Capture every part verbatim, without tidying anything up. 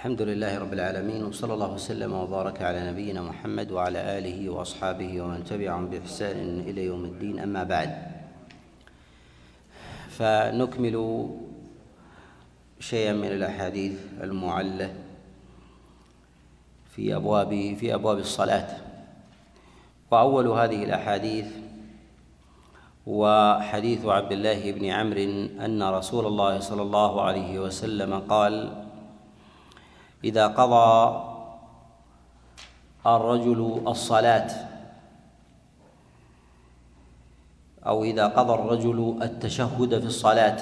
الحمد لله رب العالمين، وصلى الله وسلم وبارك على نبينا محمد وعلى آله وأصحابه ومن تبعهم بإحسان إلى يوم الدين. أما بعد، فنكمل شيئا من الأحاديث المعلة في أبواب في أبواب الصلاة. وأول هذه الأحاديث هو حديث عبد الله بن عمرو أن رسول الله صلى الله عليه وسلم قال: إذا قضى الرجل الصلاة أو إذا قضى الرجل التشهد في الصلاة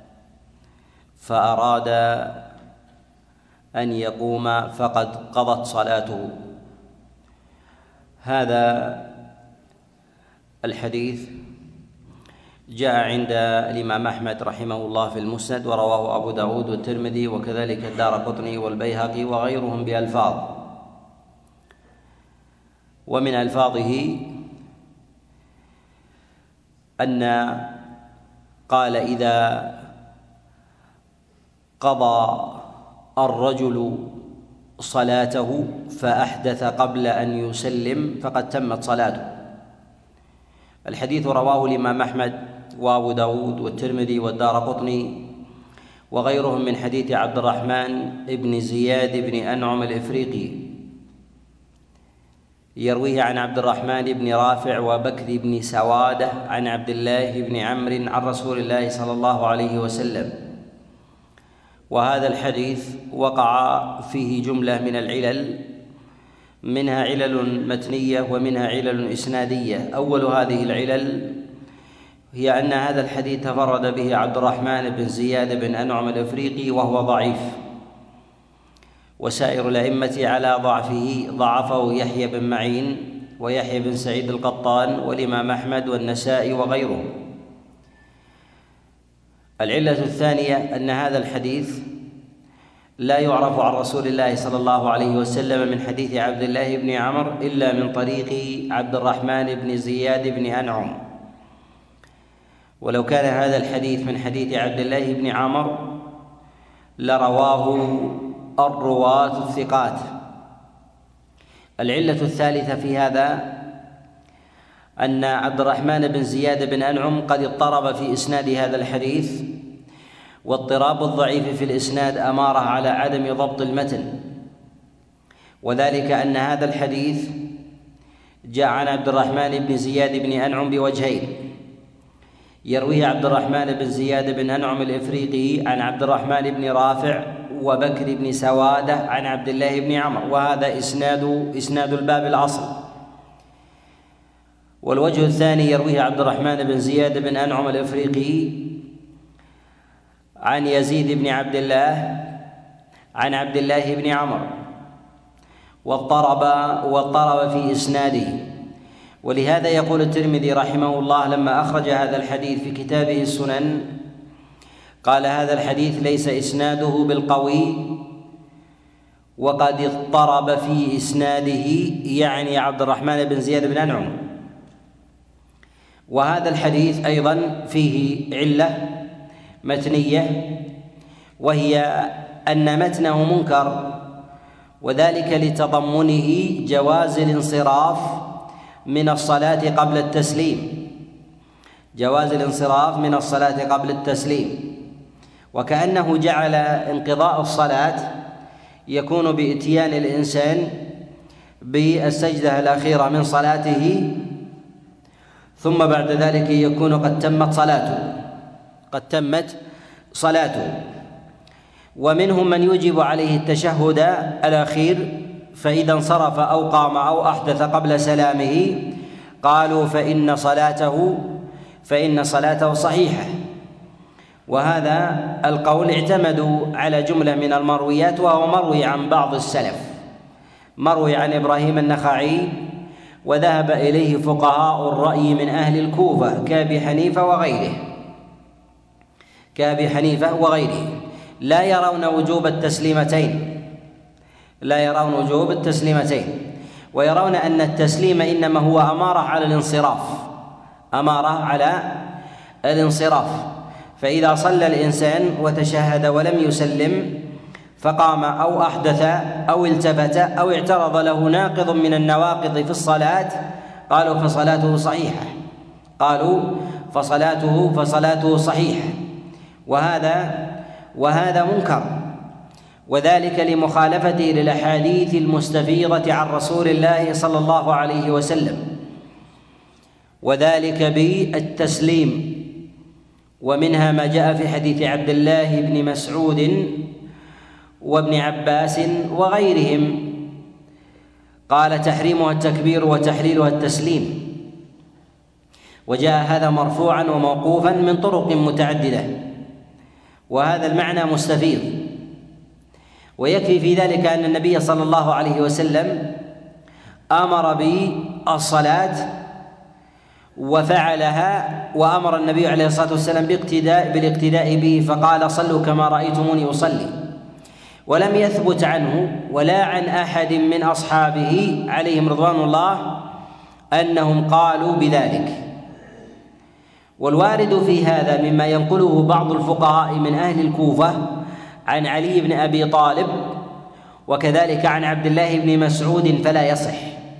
فأراد أن يقوم فقد قضت صلاته. هذا الحديث جاء عند الإمام أحمد رحمه الله في المسند، ورواه أبو داود والترمذي وكذلك الدارقطني والبيهقي وغيرهم بألفاظ. ومن ألفاظه أن قال: إذا قضى الرجل صلاته فأحدث قبل أن يسلم فقد تمت صلاته. الحديث رواه الإمام أحمد وأبو داود والترمذي والدارقطني وغيرهم من حديث عبد الرحمن بن زياد بن أنعم الإفريقي، يرويه عن عبد الرحمن بن رافع وبكر بن سوادة عن عبد الله بن عمرو عن رسول الله صلى الله عليه وسلم. وهذا الحديث وقع فيه جملة من العلل، منها علل متنية ومنها علل إسنادية. أول هذه العلل هي أن هذا الحديث تفرد به عبد الرحمن بن زياد بن أنعم الإفريقي وهو ضعيف، وسائر الأئمة على ضعفه ضعفه يحيى بن معين ويحيى بن سعيد القطان والإمام أحمد والنسائي وغيرهم. العلة الثانية أن هذا الحديث لا يعرف عن رسول الله صلى الله عليه وسلم من حديث عبد الله بن عمرو إلا من طريق عبد الرحمن بن زياد بن أنعم. ولو كان هذا الحديث من حديث عبد الله بن عمرو لرواه الرواة الثقات. العلة الثالثة في هذا أن عبد الرحمن بن زياد بن أنعم قد اضطرب في إسناد هذا الحديث، واضطراب الضعيف في الإسناد أمارة على عدم ضبط المتن، وذلك أن هذا الحديث جاء عن عبد الرحمن بن زياد بن أنعم بوجهين: يرويه عبد الرحمن بن زياد بن أنعم الإفريقي عن عبد الرحمن بن رافع وبكر بن سوادة عن عبد الله بن عمرو، وهذا إسناد إسناد الباب الأصل. والوجه الثاني يرويه عبد الرحمن بن زياد بن أنعم الإفريقي عن يزيد بن عبد الله عن عبد الله بن عمرو، واضطرب واضطرب في إسناده. ولهذا يقول الترمذي رحمه الله لما أخرج هذا الحديث في كتابه السنن قال: هذا الحديث ليس إسناده بالقوي وقد اضطرب في إسناده، يعني عبد الرحمن بن زياد بن أنعم. وهذا الحديث أيضا فيه علة متنية، وهي أن متنه منكر، وذلك لتضمنه جواز الانصراف من الصلاة قبل التسليم جواز الانصراف من الصلاة قبل التسليم وكأنه جعل انقضاء الصلاة يكون بإتيان الإنسان بالسجدة الأخيرة من صلاته، ثم بعد ذلك يكون قد تمت صلاته قد تمت صلاته ومنهم من يوجب عليه التشهد الأخير، فإذا انصرف أو قام أو أحدث قبل سلامه قالوا فإن صلاته فإن صلاته صحيحة. وهذا القول اعتمدوا على جملة من المرويات، وهو مروي عن بعض السلف، مروي عن إبراهيم النخعي، وذهب إليه فقهاء الرأي من أهل الكوفة كأبي حنيفة وغيره كأبي حنيفة وغيره لا يرون وجوب التسليمتين لا يرون وجوب التسليمتين ويرون أن التسليم إنما هو أمارة على الانصراف أمارة على الانصراف فإذا صلى الإنسان وتشهد ولم يسلم فقام أو أحدث أو التفت أو اعترض له ناقض من النواقض في الصلاة قالوا فصلاته صحيحة قالوا فصلاته فصلاته صحيحة وهذا وهذا منكر، وذلك لمخالفته للأحاديث المستفيضة عن رسول الله صلى الله عليه وسلم، وذلك بالتسليم، ومنها ما جاء في حديث عبد الله بن مسعود وابن عباس وغيرهم قال تحريمها التكبير وتحليلها التسليم، وجاء هذا مرفوعا وموقوفا من طرق متعددة، وهذا المعنى مستفيض. ويكفي في ذلك أن النبي صلى الله عليه وسلم أمر بالصلاة وفعلها، وأمر النبي عليه الصلاة والسلام باقتداء بالاقتداء به فقال صلوا كما رأيتموني أصلي، ولم يثبت عنه ولا عن أحد من أصحابه عليهم رضوان الله أنهم قالوا بذلك. والوارد في هذا مما ينقله بعض الفقهاء من أهل الكوفة عن علي بن أبي طالب وكذلك عن عبد الله بن مسعود فلا يصح،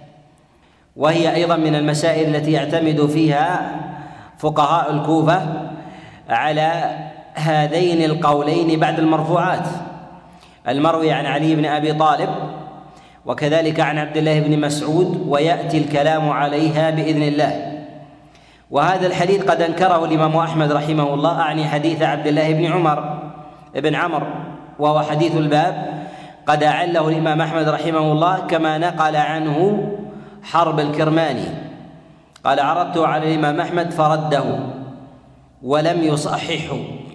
وهي أيضا من المسائل التي يعتمد فيها فقهاء الكوفة على هذين القولين بعد المرفوعات، المروي عن علي بن أبي طالب وكذلك عن عبد الله بن مسعود، ويأتي الكلام عليها بإذن الله. وهذا الحديث قد أنكره الإمام أحمد رحمه الله، أعني حديث عبد الله بن عمر بن عمرو وهو حديث الباب، قد أعله الإمام أحمد رحمه الله كما نقل عنه حرب الكرماني قال عرضته على الإمام أحمد فرده ولم يصححه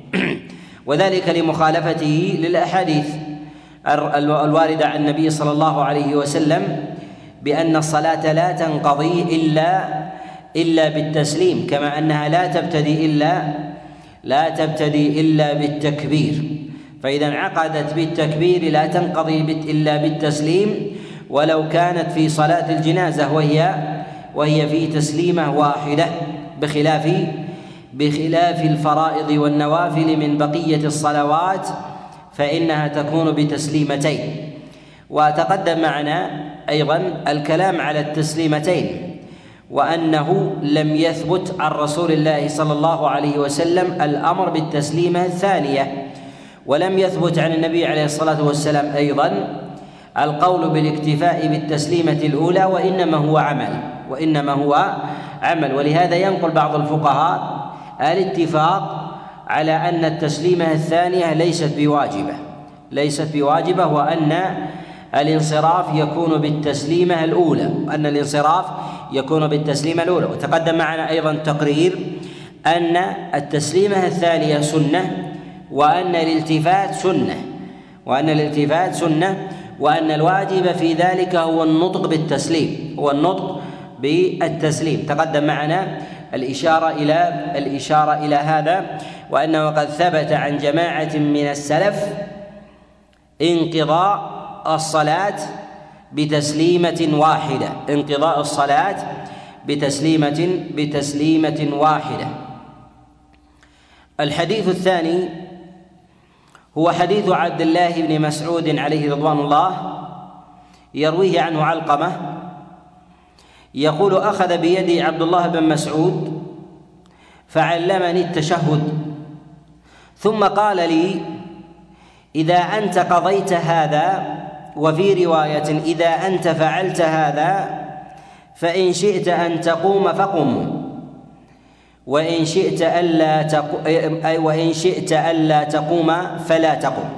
وذلك لمخالفته للأحاديث الواردة عن النبي صلى الله عليه وسلم بأن الصلاة لا تنقضي إلا إلا بالتسليم، كما أنها لا تبتدي إلا لا تبتدي إلا بالتكبير، فإذا انعقدت بالتكبير لا تنقضي إلا بالتسليم، ولو كانت في صلاة الجنازة وهي وهي في تسليمة واحدة، بخلاف بخلاف الفرائض والنوافل من بقية الصلوات فإنها تكون بتسليمتين. وتقدم معنا أيضا الكلام على التسليمتين، وأنه لم يثبت عن رسول الله صلى الله عليه وسلم الأمر بالتسليمة الثانية، ولم يثبت عن النبي عليه الصلاة والسلام أيضا القول بالاكتفاء بالتسليمة الأولى، وإنما هو عمل وإنما هو عمل ولهذا ينقل بعض الفقهاء الاتفاق على أن التسليمة الثانية ليست بواجبة ليست بواجبة وأن الانصراف يكون بالتسليمة الأولى أن الانصراف يكون بالتسليمة الأولى. وتقدم معنا أيضا تقرير أن التسليمة الثانية سنة، وأن الالتفات سنة وأن الالتفات سنة وأن الواجب في ذلك هو النطق بالتسليم هو النطق بالتسليم. تقدم معنا الإشارة إلى الإشارة إلى هذا، وأنه قد ثبت عن جماعة من السلف انقضاء الصلاة بتسليمة واحدة انقضاء الصلاة بتسليمة بتسليمة واحدة. الحديث الثاني هو حديث عبد الله بن مسعود عليه رضوان الله، يرويه عنه علقمة يقول أخذ بيدي عبد الله بن مسعود فعلمني التشهد، ثم قال لي إذا أنت قضيت هذا، وفي رواية إذا أنت فعلت هذا فإن شئت أن تقوم فقم، وإن شئت ألا تقوم وإن شئت ألا تقوم فلا تقم.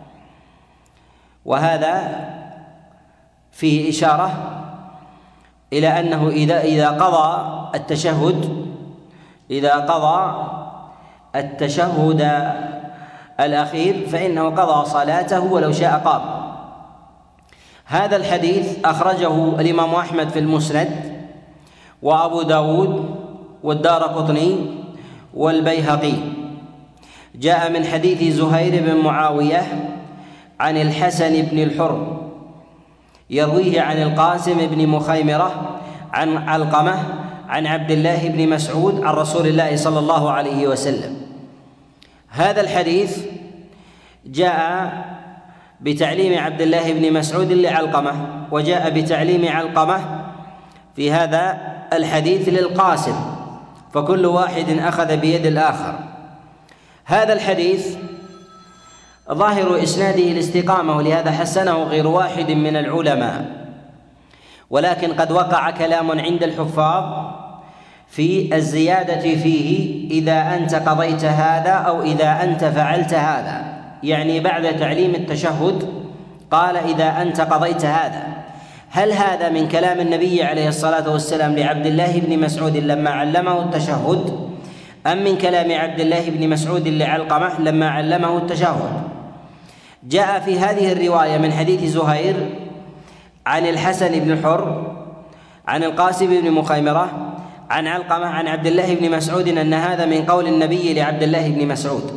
وهذا فيه إشارة إلى أنه إذا إذا قضى التشهد إذا قضى التشهد الأخير فإنه قضى صلاته ولو شاء قام. هذا الحديث أخرجه الإمام أحمد في المسند، وأبو داود والدارقطني والبيهقي. جاء من حديث زهير بن معاوية عن الحسن بن الحر يرويه عن القاسم بن مخيمرة عن علقمة عن عبد الله بن مسعود عن رسول الله صلى الله عليه وسلم. هذا الحديث جاء بتعليم عبد الله بن مسعود لعلقمة، وجاء بتعليم علقمة في هذا الحديث للقاسم، فكل واحد أخذ بيد الآخر. هذا الحديث ظاهر إسناده الاستقامة، ولهذا حسنه غير واحد من العلماء، ولكن قد وقع كلام عند الحفاظ في الزيادة فيه إذا أنت قضيت هذا أو إذا أنت فعلت هذا، يعني بعد تعليم التشهد قال إذا أنت قضيت هذا. هل هذا من كلام النبي عليه الصلاة والسلام لعبد الله بن مسعود لما علمه التشهد، أم من كلام عبد الله بن مسعود لعلقمة لما علمه التشهد؟ جاء في هذه الرواية من حديث زهير عن الحسن بن حر عن القاسم بن مخيمرة عن علقمة عن عبد الله بن مسعود أن هذا من قول النبي لعبد الله بن مسعود،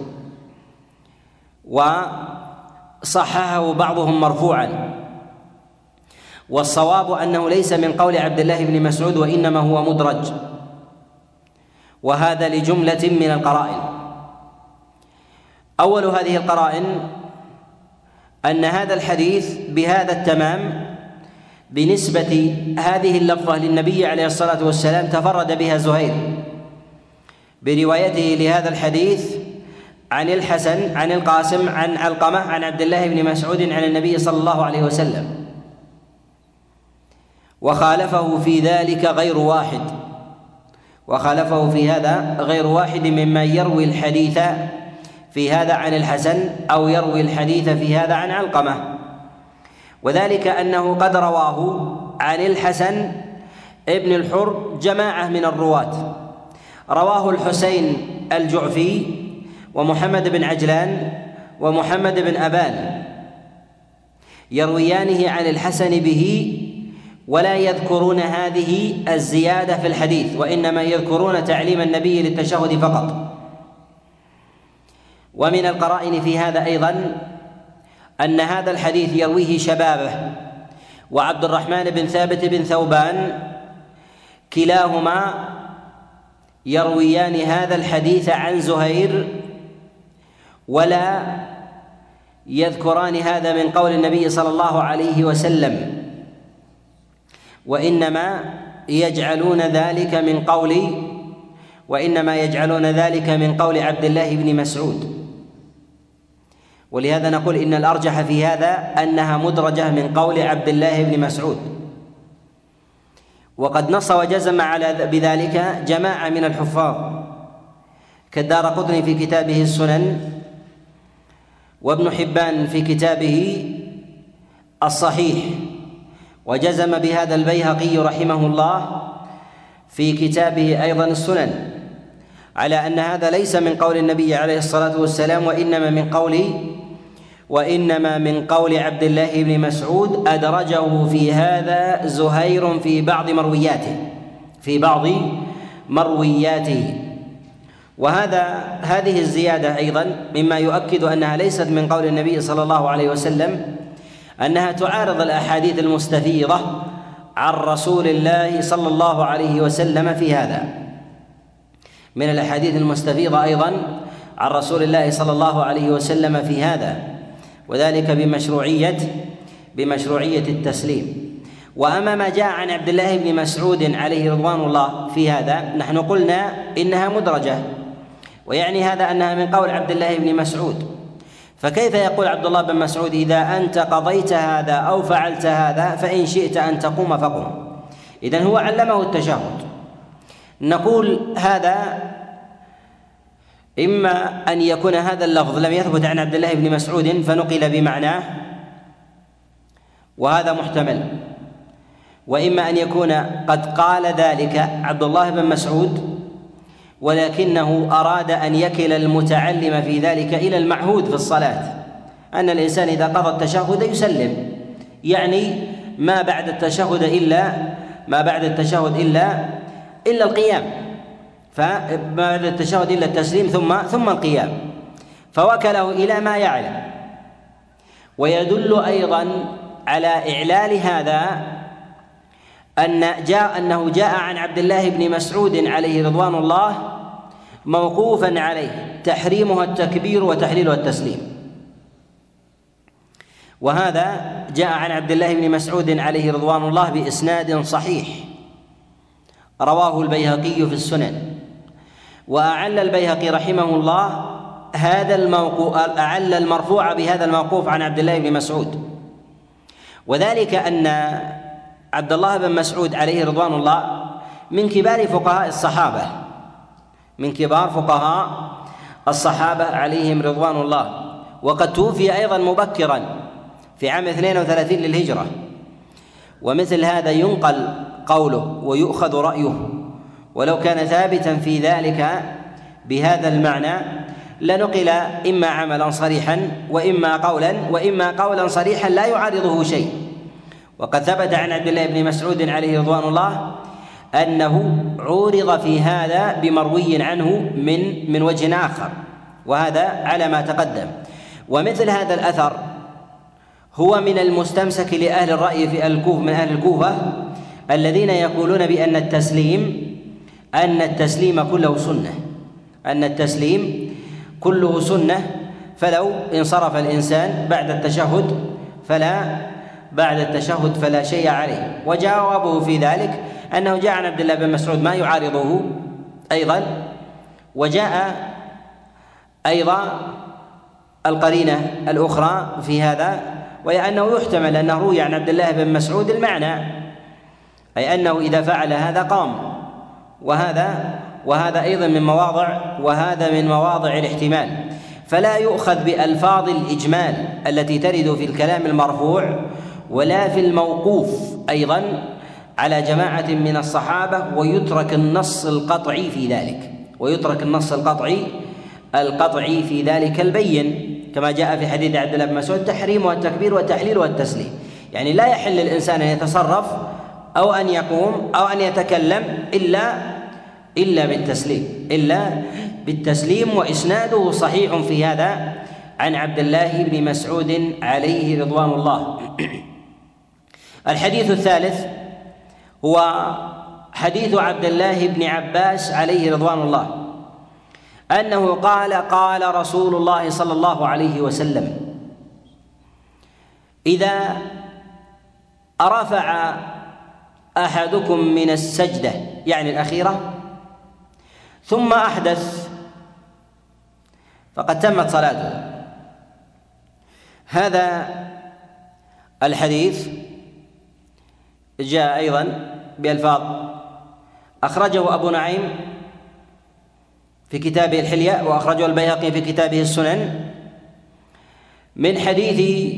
وصححه بعضهم مرفوعا، والصواب أنه ليس من قول عبد الله بن مسعود وإنما هو مدرج، وهذا لجملة من القرائن. أول هذه القرائن أن هذا الحديث بهذا التمام بنسبة هذه اللفظة للنبي عليه الصلاة والسلام تفرد بها زهير بروايته لهذا الحديث عن الحسن عن القاسم عن علقمة عن عبد الله بن مسعود عن النبي صلى الله عليه وسلم، وخالفه في ذلك غير واحد وخالفه في هذا غير واحد ممن يروي الحديث في هذا عن الحسن أو يروي الحديث في هذا عن علقمة، وذلك أنه قد رواه عن الحسن ابن الحر جماعة من الرواة، رواه الحسين الجعفي ومحمد بن عجلان ومحمد بن أبان، يرويانه عن الحسن به ولا يذكرون هذه الزيادة في الحديث، وإنما يذكرون تعليم النبي للتشهد فقط. ومن القرائن في هذا أيضا أن هذا الحديث يرويه شبابه وعبد الرحمن بن ثابت بن ثوبان، كلاهما يرويان هذا الحديث عن زهير ولا يذكران هذا من قول النبي صلى الله عليه وسلم، وإنما يجعلون ذلك من قول وإنما يجعلون ذلك من قول عبد الله بن مسعود. ولهذا نقول إن الأرجح في هذا أنها مدرجة من قول عبد الله بن مسعود، وقد نص وجزم على بذلك جماعة من الحفاظ كالدارقطني في كتابه السنن، وابن حبان في كتابه الصحيح، وجزم بهذا البيهقي رحمه الله في كتابه أيضا السنن، على أن هذا ليس من قول النبي عليه الصلاة والسلام، وإنما من قول وإنما من قول عبد الله بن مسعود، أدرجه في هذا زهير في بعض مروياته في بعض مروياته وهذا هذه الزيادة أيضا مما يؤكد أنها ليست من قول النبي صلى الله عليه وسلم، أنها تعارض الأحاديث المستفيضة عن رسول الله صلى الله عليه وسلم في هذا. من الأحاديث المستفيضة أيضا عن رسول الله صلى الله عليه وسلم في هذا، وذلك بمشروعية بمشروعية التسليم. وأما ما جاء عن عبد الله بن مسعود عليه رضوان الله في هذا، نحن قلنا إنها مدرجة، ويعني هذا أنها من قول عبد الله بن مسعود، فكيف يقول عبد الله بن مسعود إذا أنت قضيت هذا أو فعلت هذا فإن شئت أن تقوم فقم؟ إذن هو علمه التشهد. نقول هذا إما أن يكون هذا اللفظ لم يثبت عن عبد الله بن مسعود فنقل بمعناه، وهذا محتمل، وإما أن يكون قد قال ذلك عبد الله بن مسعود ولكنه أراد أن يكل المتعلم في ذلك إلى المعهود في الصلاة، أن الإنسان إذا قضى التشهد يسلم، يعني ما بعد التشهد إلا ما بعد التشهد إلا إلا القيام، فما بعد التشهد إلا التسليم ثم ثم القيام، فوكله إلى ما يعلم. ويدل أيضا على إعلال هذا أن جاء أنه جاء عن عبد الله بن مسعود عليه رضوان الله موقوفا عليه تحريمها التكبير وتحليلها التسليم، وهذا جاء عن عبد الله بن مسعود عليه رضوان الله بإسناد صحيح رواه البيهقي في السنن. وأعل البيهقي رحمه الله هذا الموقوف، أعل المرفوع بهذا الموقوف عن عبد الله بن مسعود، وذلك أن عبد الله بن مسعود عليه رضوان الله من كبار فقهاء الصحابة، من كبار فقهاء الصحابة عليهم رضوان الله، وقد توفي أيضا مبكرا في عام اثنين وثلاثين للهجرة، ومثل هذا ينقل قوله ويؤخذ رأيه، ولو كان ثابتا في ذلك بهذا المعنى لنقل إما عملا صريحا وإما قولا وإما قولا صريحا لا يعارضه شيء. وقد ثبت عن عبد الله بن مسعود عليه رضوان الله أنه عورض في هذا بمروي عنه من من وجه آخر، وهذا على ما تقدم. ومثل هذا الأثر هو من المستمسك لأهل الرأي في الكوفة، من أهل الكوفة الذين يقولون بأن التسليم أن التسليم كله سنة، أن التسليم كله سنة، فلو انصرف الإنسان بعد التشهد فلا بعد التشهد فلا شيء عليه. وجوابه في ذلك أنه جاء عن عبد الله بن مسعود ما يعارضه أيضا، وجاء أيضا القرينة الأخرى في هذا، وهي أنه يحتمل أنه روي عن عبد الله بن مسعود المعنى، أي أنه إذا فعل هذا قام، وهذا وهذا أيضا من مواضع وهذا من مواضع الاحتمال. فلا يؤخذ بألفاظ الإجمال التي ترد في الكلام المرفوع ولا في الموقوف أيضا على جماعة من الصحابة، ويترك النص القطعي في ذلك، ويترك النص القطعي القطعي في ذلك البين، كما جاء في حديث عبد الله بن مسعود تحريم والتكبير والتحليل والتسليم، يعني لا يحل للإنسان أن يتصرف أو أن يقوم أو أن يتكلم إلا إلا بالتسليم إلا بالتسليم وإسناده صحيح في هذا عن عبد الله بن مسعود عليه رضوان الله. الحديث الثالث هو حديث عبد الله بن عباس عليه رضوان الله أنه قال قال رسول الله صلى الله عليه وسلم: إذا رفع أحدكم من السجدة يعني الأخيرة ثم أحدث فقد تمت صلاته. هذا الحديث جاء أيضا بألفاظ أخرجه أبو نعيم في كتابه الحلية، وأخرجه البيهقي في كتابه السنن من حديث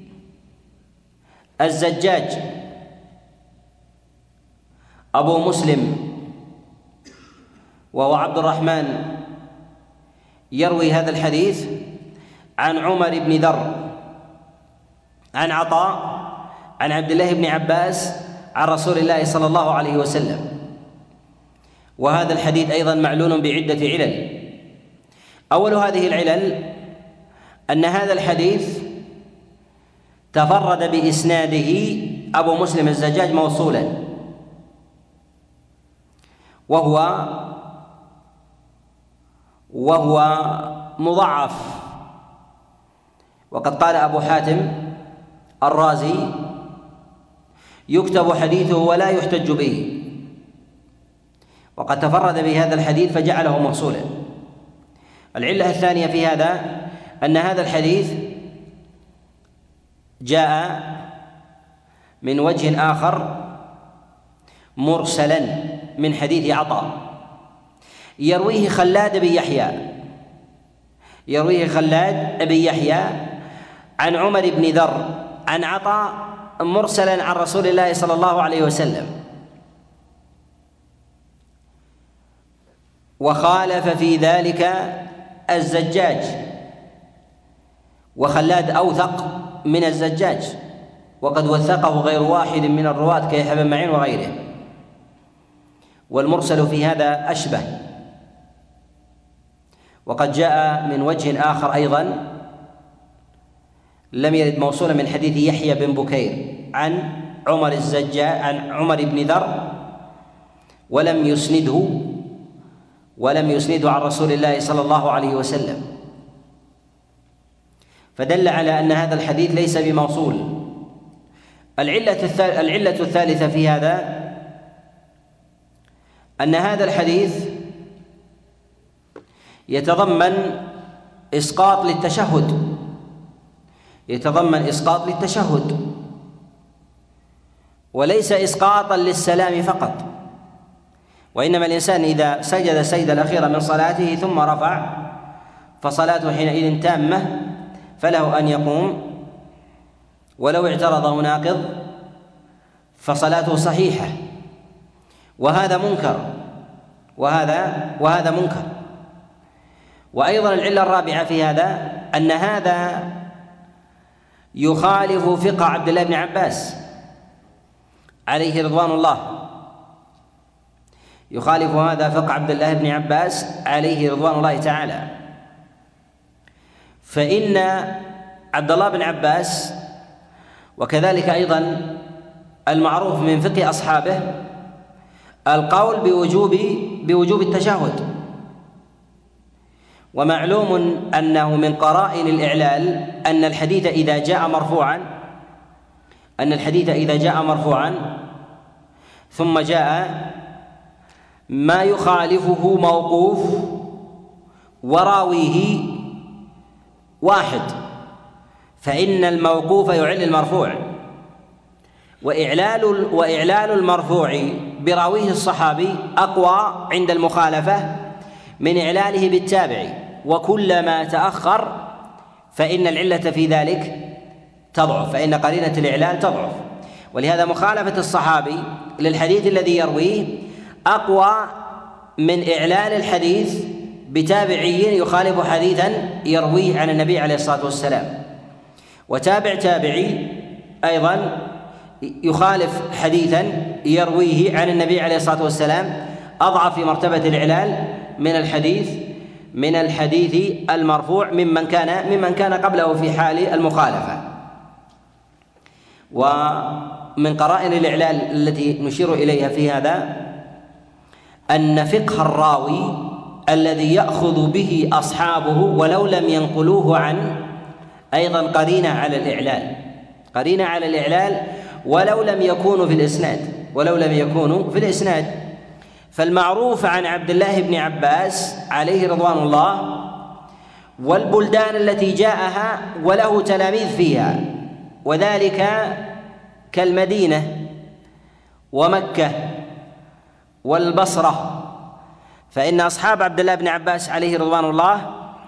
الزجاج أبو مسلم، وهو عبد الرحمن يروي هذا الحديث عن عمر بن ذر عن عطاء عن عبد الله بن عباس عن رسول الله صلى الله عليه وسلم. وهذا الحديث أيضا معلول بعدة علل. أول هذه العلل أن هذا الحديث تفرد بإسناده أبو مسلم الزجاج موصولا، وهو وهو مضعف. وقد قال أبو حاتم الرازي: يكتب حديثه ولا يحتج به، وقد تفرد بهذا الحديث فجعله موصولا. العلة الثانية في هذا أن هذا الحديث جاء من وجه آخر مرسلا من حديث عطاء يرويه خلاد بن يحيى يرويه خلاد بن يحيى عن عمر بن ذر عن عطاء مرسلا عن رسول الله صلى الله عليه وسلم. وخالف في ذلك الزجاج، وخلاد أوثق من الزجاج، وقد وثقه غير واحد من الرواة كيحيى بن معين وغيره، والمرسل في هذا أشبه. وقد جاء من وجه آخر أيضا لم يرد موصولا من حديث يحيى بن بكير عن عمر الزجاج عن عمر بن ذر ولم يسنده ولم يسنده عن رسول الله صلى الله عليه وسلم. فدل على أن هذا الحديث ليس بموصول. العلة العلة الثالثة في هذا أن هذا الحديث يتضمن إسقاط للتشهد يتضمن إسقاط للتشهد وليس إسقاطا للسلام فقط، وإنما الإنسان إذا سجد السجدة الأخيرة من صلاته ثم رفع فصلاته حينئذ تامة، فله أن يقوم ولو اعترضه ناقض فصلاته صحيحة، وهذا منكر وهذا وهذا منكر. وأيضا العلة الرابعة في هذا أن هذا يخالف فقه عبد الله بن عباس عليه رضوان الله يخالف هذا فقه عبد الله بن عباس عليه رضوان الله تعالى. فإن عبد الله بن عباس وكذلك أيضا المعروف من فقه أصحابه القول بوجوب بوجوب التشهد، ومعلوم أنه من قرائن الإعلال أن الحديث إذا جاء مرفوعا أن الحديث إذا جاء مرفوعا ثم جاء ما يخالفه موقوف وراويه واحد فإن الموقوف يعل المرفوع، وإعلال وإعلال المرفوع براويه الصحابي أقوى عند المخالفة من إعلاله بالتابع، وكلما تأخر فإن العلة في ذلك تضعف، فإن قرينة الإعلال تضعف. ولهذا مخالفة الصحابي للحديث الذي يرويه أقوى من إعلال الحديث بتابعي يخالف حديثا يرويه عن النبي عليه الصلاة والسلام، وتابع تابعي أيضا يخالف حديثا يرويه عن النبي عليه الصلاة والسلام أضعف في مرتبة الإعلال من الحديث من الحديث المرفوع ممن كان ممن كان قبله في حال المخالفة. ومن قرائن الإعلال التي نشير إليها في هذا أن فقه الراوي الذي يأخذ به أصحابه ولو لم ينقلوه عنه أيضا قرينة على الإعلال قرينة على الإعلال ولو لم يكونوا في الإسناد ولو لم يكونوا في الإسناد فالمعروف عن عبد الله بن عباس عليه رضوان الله والبلدان التي جاءها وله تلاميذ فيها، وذلك كالمدينة ومكة والبصرة، فإن أصحاب عبد الله بن عباس عليه رضوان الله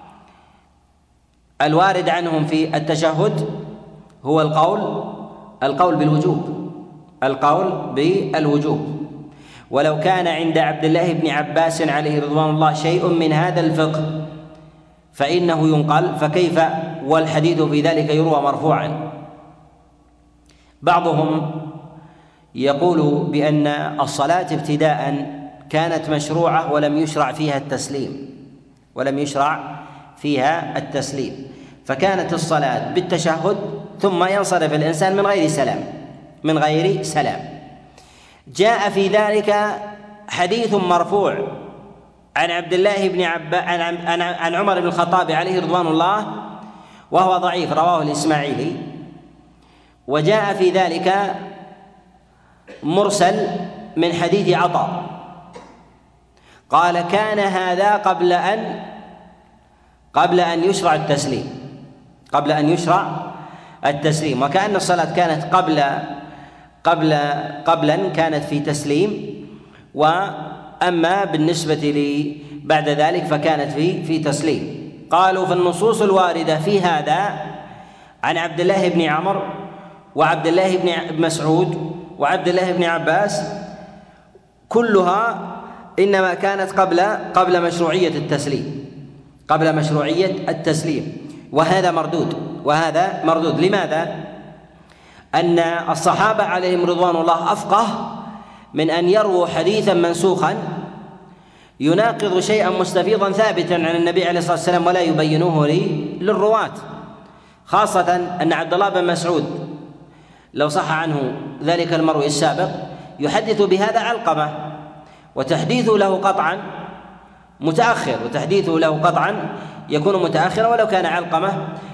الوارد عنهم في التشهد هو القول القول بالوجوب القول بالوجوب ولو كان عند عبد الله بن عباس عليه رضوان الله شيء من هذا الفقه فإنه ينقل، فكيف والحديث في ذلك يروى مرفوعا. بعضهم يقول بأن الصلاة ابتداء كانت مشروعة ولم يشرع فيها التسليم ولم يشرع فيها التسليم فكانت الصلاة بالتشهد ثم ينصرف الإنسان من غير سلام من غير سلام. جاء في ذلك حديث مرفوع عن عبد الله بن عب عن عن عن عمر بن الخطاب عليه رضوان الله وهو ضعيف رواه الإسماعيلي، وجاء في ذلك مرسل من حديث عطاء قال كان هذا قبل أن قبل أن يشرع التسليم قبل أن يشرع التسليم وكأن الصلاة كانت قبل قبل قبلا كانت في تسليم، وأما بالنسبة لي بعد ذلك فكانت في في تسليم. قالوا في النصوص الواردة في هذا عن عبد الله بن عمرو وعبد الله بن مسعود وعبد الله بن عباس كلها إنما كانت قبل قبل مشروعية التسليم قبل مشروعية التسليم وهذا مردود وهذا مردود. لماذا؟ أن الصحابة عليهم رضوان الله أفقه من أن يرووا حديثا منسوخا يناقض شيئا مستفيضا ثابتا عن النبي عليه الصلاة والسلام ولا يبينوه للرواة، خاصة أن عبد الله بن مسعود لو صح عنه ذلك المروي السابق يحدث بهذا علقمة، وتحديثه له قطعا متأخر وتحديثه له قطعا يكون متأخرا ولو كان علقمة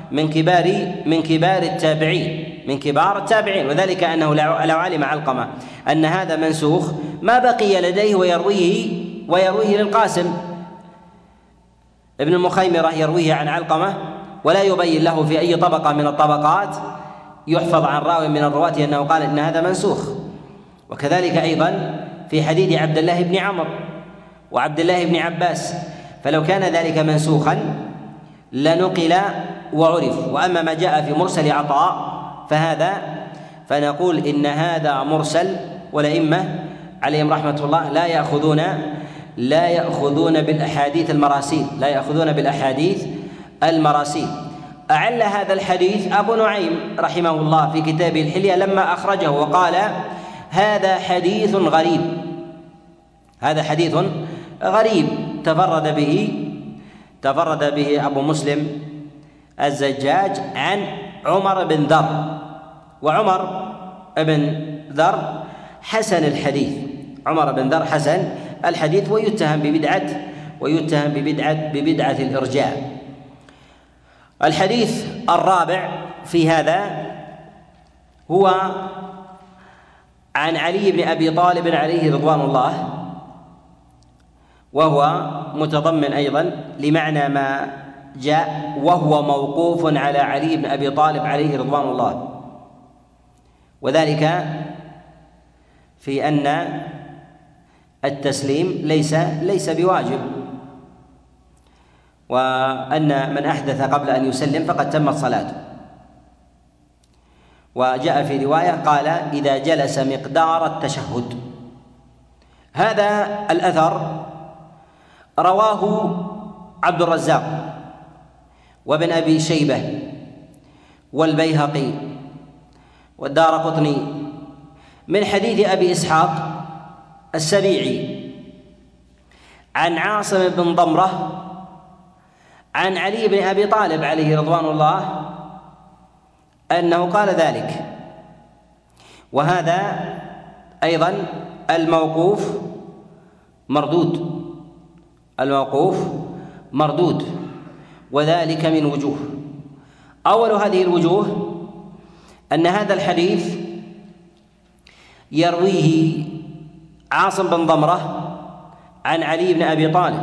من كبار من كبار التابعين من كبار التابعين وذلك أنه لو علم علقمة أن هذا منسوخ ما بقي لديه ويرويه ويرويه للقاسم ابن المخيمرة يرويه عن علقمة ولا يبين له في أي طبقة من الطبقات يحفظ عن راوي من الرواة أنه قال إن هذا منسوخ. وكذلك أيضا في حديث عبد الله بن عمرو وعبد الله بن عباس، فلو كان ذلك منسوخا لنقل وعرف. وأما ما جاء في مرسل عطاء فهذا فنقول إن هذا مرسل، والأئمة عليهم رحمة الله لا يأخذون لا يأخذون بالأحاديث المراسيل لا يأخذون بالأحاديث المراسيل. أعل هذا الحديث أبو نعيم رحمه الله في كتابه الحلية لما أخرجه وقال هذا حديث غريب هذا حديث غريب تفرد به تفرد به أبو مسلم الزجاج عن عمر بن ذر، وعمر بن ذر حسن الحديث عمر بن ذر حسن الحديث ويتهم ببدعة ويتهم ببدعة ببدعة الإرجاء. الحديث الرابع في هذا هو عن علي بن أبي طالب عليه رضوان الله، وهو متضمن أيضا لمعنى ما جاء، وهو موقوف على علي بن أبي طالب عليه رضوان الله، وذلك في أن التسليم ليس ليس بواجب، وأن من أحدث قبل أن يسلم فقد تمت صلاته. وجاء في رواية قال إذا جلس مقدار التشهد. هذا الأثر رواه عبد الرزاق وابن أبي شيبة والبيهقي والدارقطني من حديث أبي إسحاق السبيعي عن عاصم بن ضمرة عن علي بن أبي طالب عليه رضوان الله أنه قال ذلك. وهذا أيضا الموقوف مردود الموقوف مردود وذلك من وجوه. أول هذه الوجوه أن هذا الحديث يرويه عاصم بن ضمرة عن علي بن أبي طالب،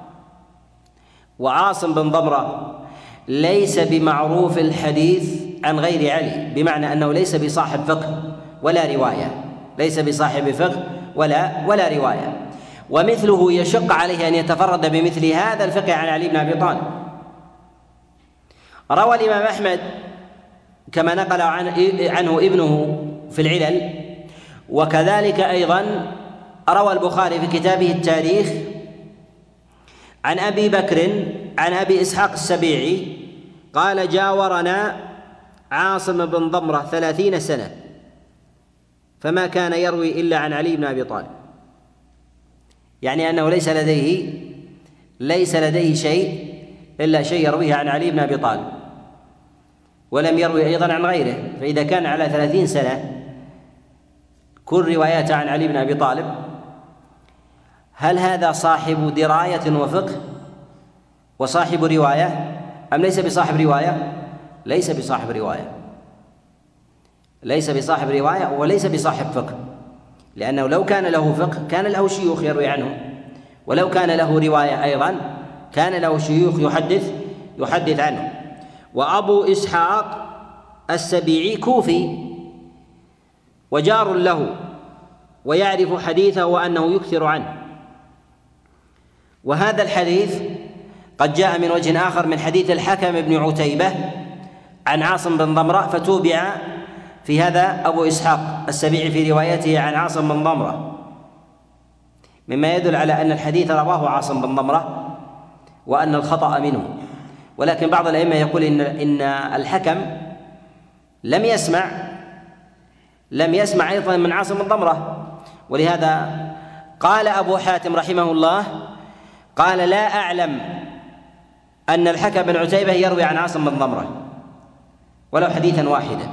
وعاصم بن ضمرة ليس بمعروف الحديث عن غير علي، بمعنى أنه ليس بصاحب فقه ولا رواية ليس بصاحب فقه ولا ولا رواية، ومثله يشق عليه أن يتفرد بمثل هذا الفقه عن علي بن أبي طالب. روى الإمام أحمد كما نقل عنه ابنه في العلل، وكذلك أيضا روى البخاري في كتابه التاريخ عن أبي بكر عن أبي إسحاق السبيعي قال جاورنا عاصم بن ضمرة ثلاثين سنة فما كان يروي إلا عن علي بن أبي طالب، يعني أنه ليس لديه ليس لديه شيء إلا شيء يرويه عن علي بن أبي طالب، ولم يروي أيضا عن غيره. فإذا كان على ثلاثين سنة كل رواياته عن علي بن أبي طالب، هل هذا صاحب دراية وفقه وصاحب رواية أم ليس بصاحب رواية؟ ليس بصاحب رواية ليس بصاحب رواية وليس بصاحب فقه، لأنه لو كان له فقه كان له شيوخ يروي عنه، ولو كان له رواية أيضا كان له شيوخ يحدث يحدث عنه. وأبو إسحاق السبيعي كوفي وجار له ويعرف حديثه وأنه يكثر عنه. وهذا الحديث قد جاء من وجه آخر من حديث الحكم بن عتيبة عن عاصم بن ضمرة، فتوبع في هذا أبو إسحاق السبيعي في روايته عن عاصم بن ضمرة، مما يدل على أن الحديث رواه عاصم بن ضمرة وأن الخطأ منه. ولكن بعض الأئمة يقول إن إن الحكم لم يسمع لم يسمع أيضا من عاصم بن ضمرة، ولهذا قال أبو حاتم رحمه الله قال لا أعلم أن الحكم بن عتيبة يروي عن عاصم بن ضمرة ولو حديثا واحدا.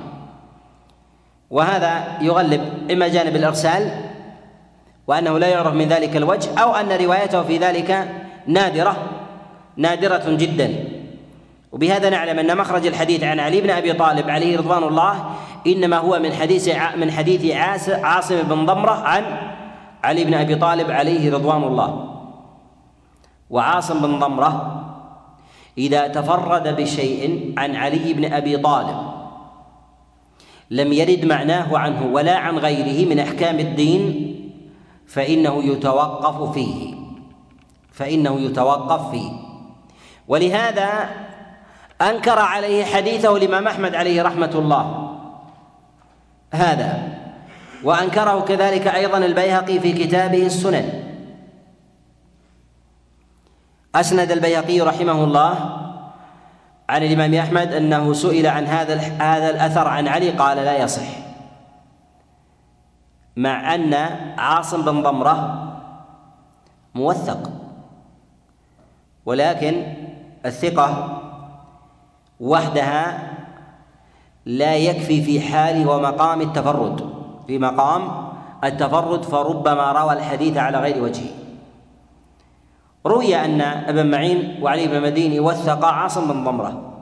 وهذا يغلب إما جانب الإرسال وأنه لا يعرف من ذلك الوجه، أو أن روايته في ذلك نادرة نادرة جدا، وبهذا نعلم أن مخرج الحديث عن علي بن أبي طالب عليه رضوان الله إنما هو من حديث من حديث عاصم بن ضمرة عن علي بن أبي طالب عليه رضوان الله. وعاصم بن ضمرة إذا تفرد بشيء عن علي بن أبي طالب لم يرد معناه عنه ولا عن غيره من أحكام الدين فإنه يتوقف فيه فإنه يتوقف فيه ولهذا أنكر عليه حديثه الإمام أحمد عليه رحمة الله هذا، وأنكره كذلك أيضا البيهقي في كتابه السنن. أسند البيهقي رحمه الله عن الإمام أحمد أنه سئل عن هذا هذا الأثر عن علي قال لا يصح، مع أن عاصم بن ضمرة موثق، ولكن الثقة وحدها لا يكفي في حال ومقام التفرد في مقام التفرد فربما روى الحديث على غير وجهه. روي أن ابن معين وعلي بن المديني وثق عاصم بن ضمرة.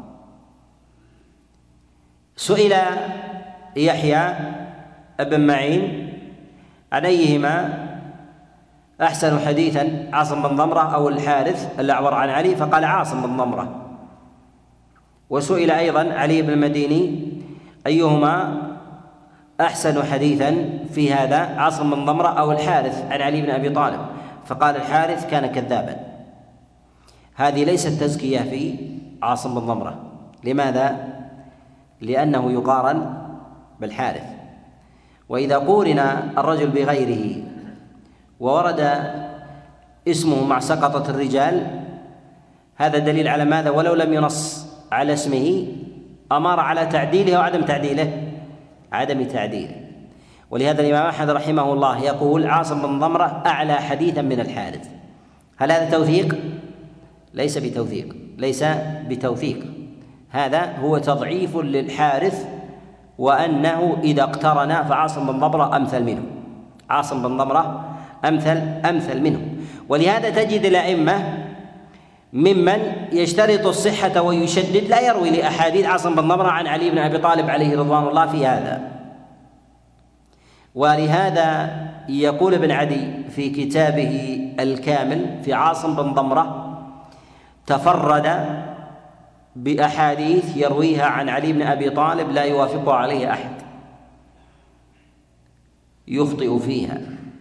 سئل يحيى ابن معين عن أيهما أحسن حديثا عاصم بن ضمرة أو الحارث الأعور عن علي فقال عاصم بن ضمرة. وسئل أيضا علي بن المديني أيهما أحسن حديثا في هذا عاصم بن ضمرة أو الحارث عن علي بن أبي طالب فقال الحارث كان كذابا. هذه ليست تزكية في عاصم بن ضمرة. لماذا؟ لأنه يقارن بالحارث، وإذا قورن الرجل بغيره وورد اسمه مع سقطة الرجال هذا دليل على ماذا؟ ولو لم ينص على اسمه أمر على تعديله وعدم تعديله عدم تعديله. ولهذا الإمام أحمد رحمه الله يقول عاصم بن ضمرة أعلى حديثا من الحارث. هل هذا توثيق؟ ليس بتوثيق ليس بتوثيق هذا هو تضعيف للحارث، وأنه إذا اقترن فعاصم بن ضمرة أمثل منه عاصم بن ضمرة أمثل أمثل منه. ولهذا تجد الأئمة ممن يشترط الصحة ويشدد لا يروي لأحاديث عاصم بن ضمرة عن علي بن أبي طالب عليه رضوان الله في هذا. ولهذا يقول ابن عدي في كتابه الكامل في عاصم بن ضمرة تفرد بأحاديث يرويها عن علي بن أبي طالب لا يوافق عليه أحد يخطئ فيها.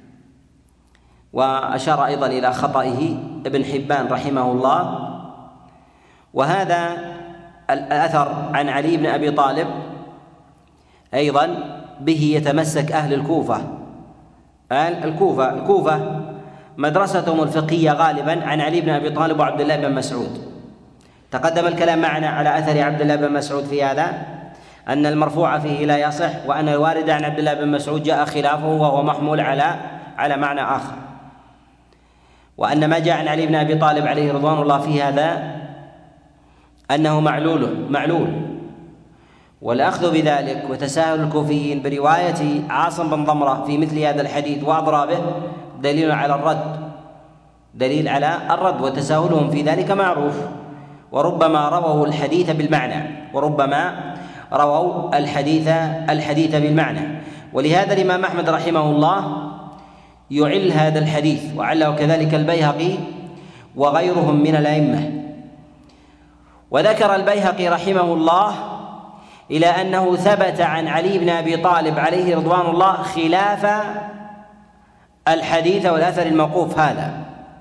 وأشار أيضا إلى خطئه ابن حبان رحمه الله. وهذا الأثر عن علي بن أبي طالب أيضا به يتمسك أهل الكوفة. أهل الكوفة الكوفة مدرستهم الفقهية غالبا عن علي بن أبي طالب وعبد الله بن مسعود. تقدم الكلام معنا على أثر عبد الله بن مسعود في هذا أن المرفوع فيه لا يصح، وأن الوارد عن عبد الله بن مسعود جاء خلافه وهو محمول على على معنى آخر، وأن ما جاء عن علي بن أبي طالب عليه رضوان الله في هذا أنه معلول معلول والأخذ بذلك وتساهل الكوفيين برواية عاصم بن ضمرة في مثل هذا الحديث وأضرابه دليل على الرد دليل على الرد وتساهلهم في ذلك معروف. وربما رووا الحديث بالمعنى وربما رووا الحديث الحديث بالمعنى. ولهذا الإمام أحمد رحمه الله يعل هذا الحديث، وعله كذلك البيهقي وغيرهم من الأئمة. وذكر البيهقي رحمه الله إلى أنه ثبت عن علي بن أبي طالب عليه رضوان الله خلاف الحديث والأثر الموقوف هذا،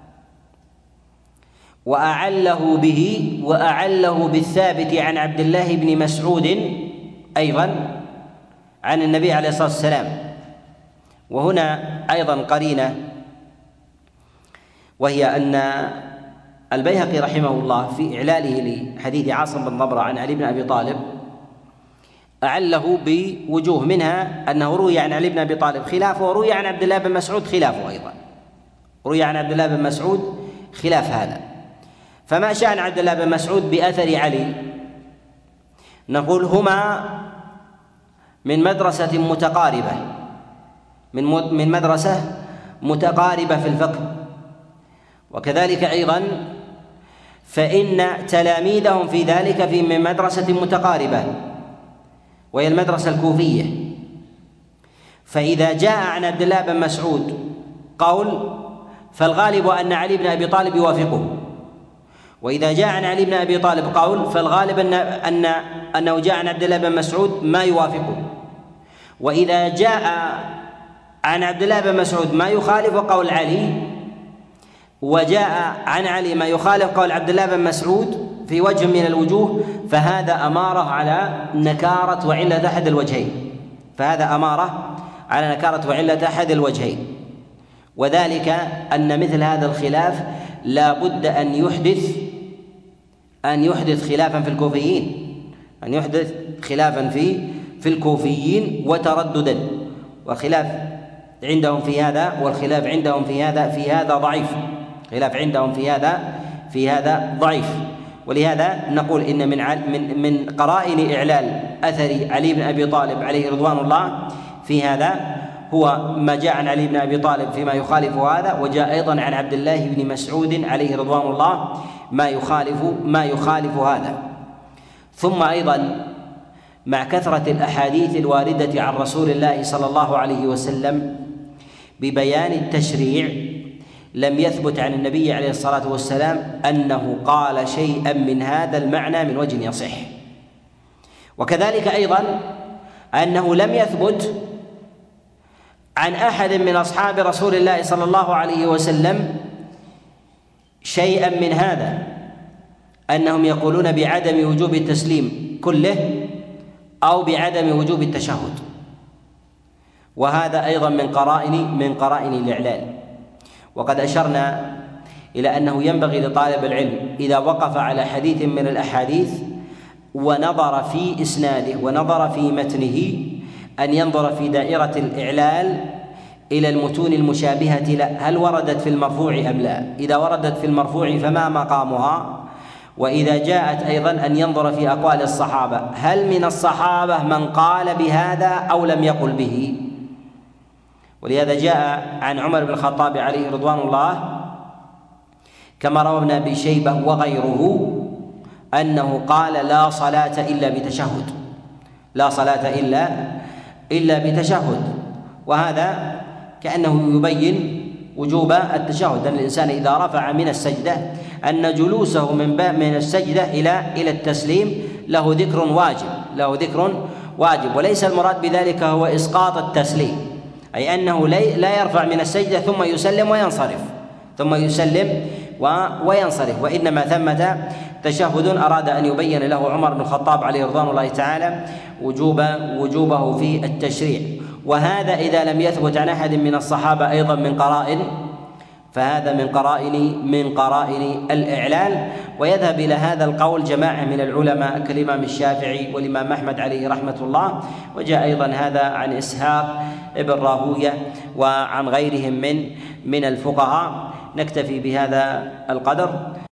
وأعله به وأعله بالثابت عن عبد الله بن مسعود أيضا عن النبي عليه الصلاة والسلام. وهنا أيضا قرينة، وهي أن البيهقي رحمه الله في إعلاله لحديث عاصم بن ضمرة عن علي بن أبي طالب أعله بوجوه، منها أنه روي عن علي بن أبي طالب خلافه، وروي عن عبد الله بن مسعود خلافه أيضا روي عن عبد الله بن مسعود خلاف هذا. فما شأن عبد الله بن مسعود بأثر علي؟ نقول هما من مدرسة متقاربة من من مدرسة متقاربة في الفقه، وكذلك أيضا فإن تلاميذهم في ذلك في من مدرسة متقاربة وهي المدرسة الكوفية. فإذا جاء عن عبد الله بن مسعود قول فالغالب أن علي بن أبي طالب يوافقه، وإذا جاء عن علي بن أبي طالب قول فالغالب أن أن أنه جاء عن عبد الله بن مسعود ما يوافقه، وإذا جاء عن عبد الله بن مسعود ما يخالف قول علي وجاء عن علي ما يخالف قول عبد الله بن مسعود في وجه من الوجوه، فهذا أمارة على نكارة وعلة أحد الوجهين فهذا أمارة على نكارة وعلة أحد الوجهين وذلك أن مثل هذا الخلاف لا بد أن يحدث أن يحدث خلافا في الكوفيين أن يحدث خلافا في في الكوفيين وترددا، والخلاف عندهم في هذا والخلاف عندهم في هذا في هذا ضعيف خلاف عندهم في هذا في هذا ضعيف. ولهذا نقول إن من من من قرائن إعلال أثر علي بن أبي طالب عليه رضوان الله في هذا هو ما جاء عن علي بن أبي طالب فيما يخالف هذا، وجاء أيضا عن عبد الله بن مسعود عليه رضوان الله ما يخالف ما يخالف هذا. ثم أيضا مع كثرة الأحاديث الواردة عن رسول الله صلى الله عليه وسلم ببيان التشريع لم يثبت عن النبي عليه الصلاة والسلام أنه قال شيئا من هذا المعنى من وجه يصح، وكذلك أيضا أنه لم يثبت عن أحد من أصحاب رسول الله صلى الله عليه وسلم شيئا من هذا أنهم يقولون بعدم وجوب التسليم كله أو بعدم وجوب التشهد، وهذا أيضا من قرائن من قرائن الإعلال. وقد أشرنا إلى أنه ينبغي لطالب العلم إذا وقف على حديث من الأحاديث ونظر في إسناده ونظر في متنه أن ينظر في دائرة الإعلال إلى المتون المشابهة له، هل وردت في المرفوع أم لا؟ إذا وردت في المرفوع فما مقامها؟ وإذا جاءت أيضا أن ينظر في أقوال الصحابة، هل من الصحابة من قال بهذا أو لم يقل به؟ ولهذا جاء عن عمر بن الخطاب عليه رضوان الله كما روى ابن أبي شيبة وغيره أنه قال لا صلاة إلا بتشهد لا صلاة إلا إلا بتشهد، وهذا كأنه يبين وجوب التشهد، أن الإنسان إذا رفع من السجدة أن جلوسه من من السجدة إلى إلى التسليم له ذكر واجب له ذكر واجب وليس المراد بذلك هو إسقاط التسليم، أي أنه لا يرفع من السجدة ثم يسلم وينصرف ثم يسلم وينصرف وإنما ثمة تشهد أراد أن يبين له عمر بن الخطاب عليه رضوان الله تعالى وجوب وجوبه في التشريع. وهذا إذا لم يثبت عن أحد من الصحابة أيضا من قرائن فهذا من قرائن من قرائن الإعلال. ويذهب إلى هذا القول جماعة من العلماء كالإمام الشافعي والإمام أحمد عليه رحمة الله، وجاء أيضا هذا عن إسحاق ابن راهوية وعن غيرهم من من الفقهاء. نكتفي بهذا القدر.